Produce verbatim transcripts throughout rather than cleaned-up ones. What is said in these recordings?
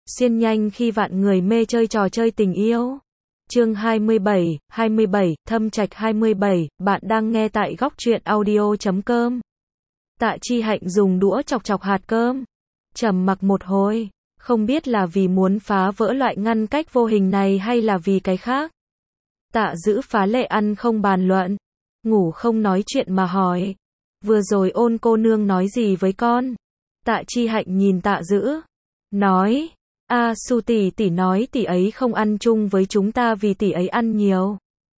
xuyên nhanh khi vạn người mê chơi trò chơi tình yêu. Chương hai mươi bảy, hai mươi bảy, Thâm Trạch hai mươi bảy, bạn đang nghe tại góc truyện audio chấm com. Tạ Chi Hạnh dùng đũa chọc chọc hạt cơm. Trầm mặc một hồi, không biết là vì muốn phá vỡ loại ngăn cách vô hình này hay là vì cái khác. Tạ Dữ phá lệ ăn không bàn luận, ngủ không nói chuyện mà hỏi. Vừa rồi Ôn cô nương nói gì với con? Tạ Chi Hạnh nhìn Tạ Dữ, nói, a Su tỷ tỷ nói tỷ ấy không ăn chung với chúng ta vì tỷ ấy ăn nhiều.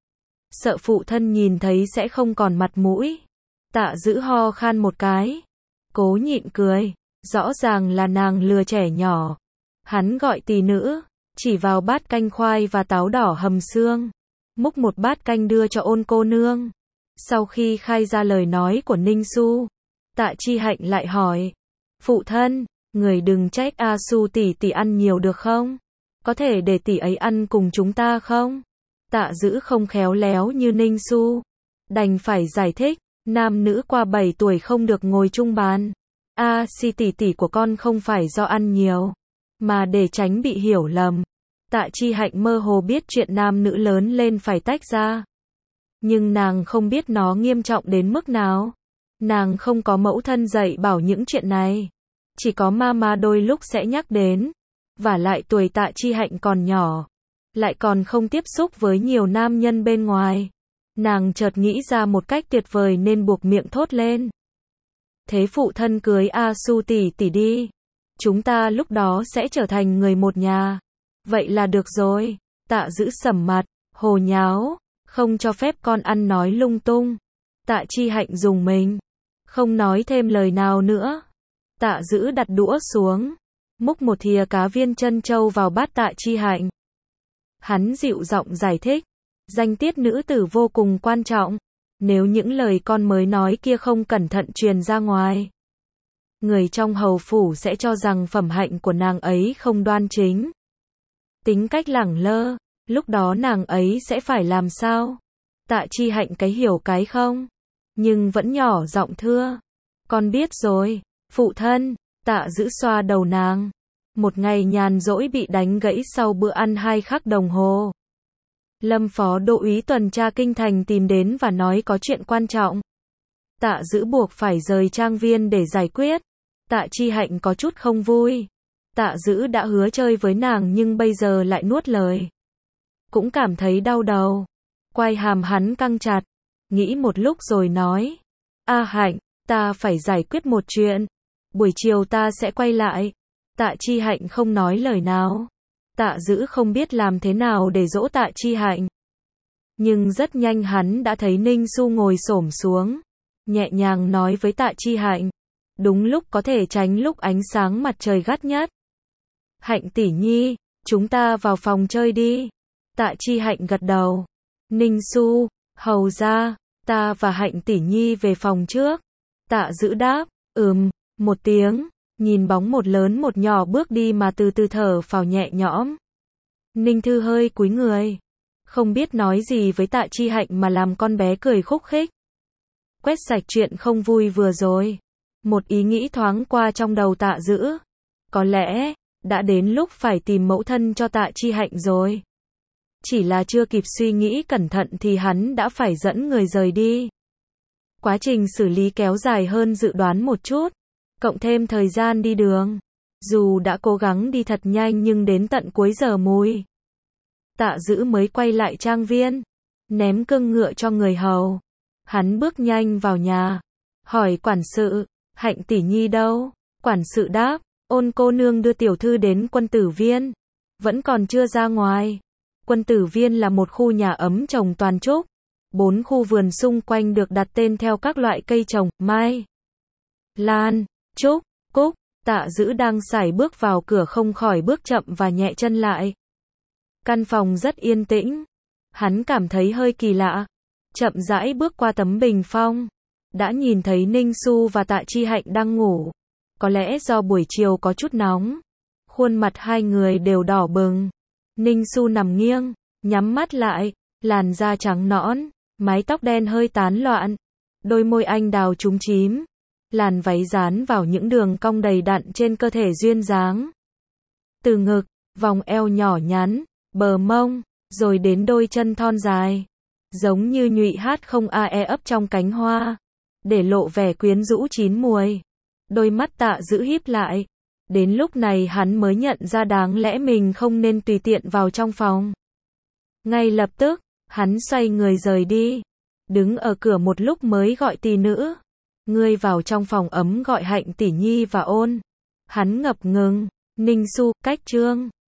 Sợ phụ thân nhìn thấy sẽ không còn mặt mũi. Tạ Dữ ho khan một cái, cố nhịn cười, rõ ràng là nàng lừa trẻ nhỏ. Hắn gọi tỷ nữ, chỉ vào bát canh khoai và táo đỏ hầm xương, múc một bát canh đưa cho Ôn cô nương. Sau khi khai ra lời nói của Ninh Xu, Tạ Chi Hạnh lại hỏi, phụ thân, người đừng trách A Su tỷ tỷ ăn nhiều được không? Có thể để tỷ ấy ăn cùng chúng ta không? Tạ Dữ không khéo léo như Ninh Xu, đành phải giải thích, nam nữ qua bảy tuổi không được ngồi chung bàn. A Si tỷ tỷ của con không phải do ăn nhiều, mà để tránh bị hiểu lầm. Tạ Chi Hạnh mơ hồ biết chuyện nam nữ lớn lên phải tách ra, nhưng nàng không biết nó nghiêm trọng đến mức nào. Nàng không có mẫu thân dạy bảo những chuyện này, chỉ có mama đôi lúc sẽ nhắc đến. Và lại tuổi Tạ Chi Hạnh còn nhỏ, lại còn không tiếp xúc với nhiều nam nhân bên ngoài. Nàng chợt nghĩ ra một cách tuyệt vời nên buộc miệng thốt lên. Thế phụ thân cưới A Su tỷ tỷ đi, chúng ta lúc đó sẽ trở thành người một nhà. Vậy là được rồi. Tạ Dữ sầm mặt, hồ nháo, không cho phép con ăn nói lung tung. Tạ Chi Hạnh dùng mình, không nói thêm lời nào nữa. Tạ Dữ đặt đũa xuống, múc một thìa cá viên trân châu vào bát Tạ Chi Hạnh. Hắn dịu giọng giải thích, danh tiết nữ tử vô cùng quan trọng. Nếu những lời con mới nói kia không cẩn thận truyền ra ngoài, người trong hầu phủ sẽ cho rằng phẩm hạnh của nàng ấy không đoan chính, tính cách lẳng lơ. Lúc đó nàng ấy sẽ phải làm sao? Tạ Chi Hạnh cái hiểu cái không, nhưng vẫn nhỏ giọng thưa, con biết rồi, phụ thân. Tạ Dữ xoa đầu nàng. Một ngày nhàn rỗi bị đánh gãy sau bữa ăn hai khắc đồng hồ. Lâm phó đô úy tuần tra kinh thành tìm đến và nói có chuyện quan trọng. Tạ Dữ buộc phải rời trang viên để giải quyết. Tạ Chi Hạnh có chút không vui. Tạ Dữ đã hứa chơi với nàng nhưng bây giờ lại nuốt lời, cũng cảm thấy đau đầu. Quai hàm hắn căng chặt, nghĩ một lúc rồi nói, A Hạnh, ta phải giải quyết một chuyện, buổi chiều ta sẽ quay lại. Tạ Chi Hạnh không nói lời nào. Tạ Dữ không biết làm thế nào để dỗ Tạ Chi Hạnh, nhưng rất nhanh hắn đã thấy Ninh Xu ngồi xổm xuống, nhẹ nhàng nói với Tạ Chi Hạnh, đúng lúc có thể tránh lúc ánh sáng mặt trời gắt nhất. Hạnh tỷ nhi, chúng ta vào phòng chơi đi. Tạ Chi Hạnh gật đầu. Ninh Xu, hầu ra, ta và Hạnh tỷ nhi về phòng trước. Tạ Dữ đáp, ừm, một tiếng, nhìn bóng một lớn một nhỏ bước đi mà từ từ thở phào nhẹ nhõm. Ninh Thư hơi cúi người, không biết nói gì với Tạ Chi Hạnh mà làm con bé cười khúc khích. Quét sạch chuyện không vui vừa rồi, một ý nghĩ thoáng qua trong đầu Tạ Dữ. Có lẽ đã đến lúc phải tìm mẫu thân cho Tạ Chi Hạnh rồi. Chỉ là chưa kịp suy nghĩ cẩn thận thì hắn đã phải dẫn người rời đi. Quá trình xử lý kéo dài hơn dự đoán một chút, cộng thêm thời gian đi đường. Dù đã cố gắng đi thật nhanh nhưng đến tận cuối giờ mùi, Tạ Dữ mới quay lại trang viên, ném cương ngựa cho người hầu. Hắn bước nhanh vào nhà, hỏi quản sự, Hạnh tỷ nhi đâu? Quản sự đáp, Ôn cô nương đưa tiểu thư đến Quân Tử Viên, vẫn còn chưa ra ngoài. Quân Tử Viên là một khu nhà ấm trồng toàn trúc. Bốn khu vườn xung quanh được đặt tên theo các loại cây trồng, mai, lan, trúc, cúc. Tạ Dữ đang sải bước vào cửa không khỏi bước chậm và nhẹ chân lại. Căn phòng rất yên tĩnh. Hắn cảm thấy hơi kỳ lạ. Chậm rãi bước qua tấm bình phong, đã nhìn thấy Ninh Xu và Tạ Chi Hạnh đang ngủ. Có lẽ do buổi chiều có chút nóng, khuôn mặt hai người đều đỏ bừng. Ninh Xu nằm nghiêng, nhắm mắt lại, làn da trắng nõn, mái tóc đen hơi tán loạn, đôi môi anh đào chúm chím, làn váy dán vào những đường cong đầy đặn trên cơ thể duyên dáng. từ ngực, vòng eo nhỏ nhắn, bờ mông, rồi đến đôi chân thon dài, giống như nhụy hát không a e ấp trong cánh hoa, để lộ vẻ quyến rũ chín muồi. Đôi mắt Tạ Dữ híp lại. Đến lúc này hắn mới nhận ra đáng lẽ mình không nên tùy tiện vào trong phòng. Ngay lập tức, hắn xoay người rời đi. Đứng ở cửa một lúc mới gọi tỷ nữ. Ngươi vào trong phòng ấm gọi Hạnh tỷ nhi và ôn. Hắn ngập ngừng. Ninh Xu, cách Trương.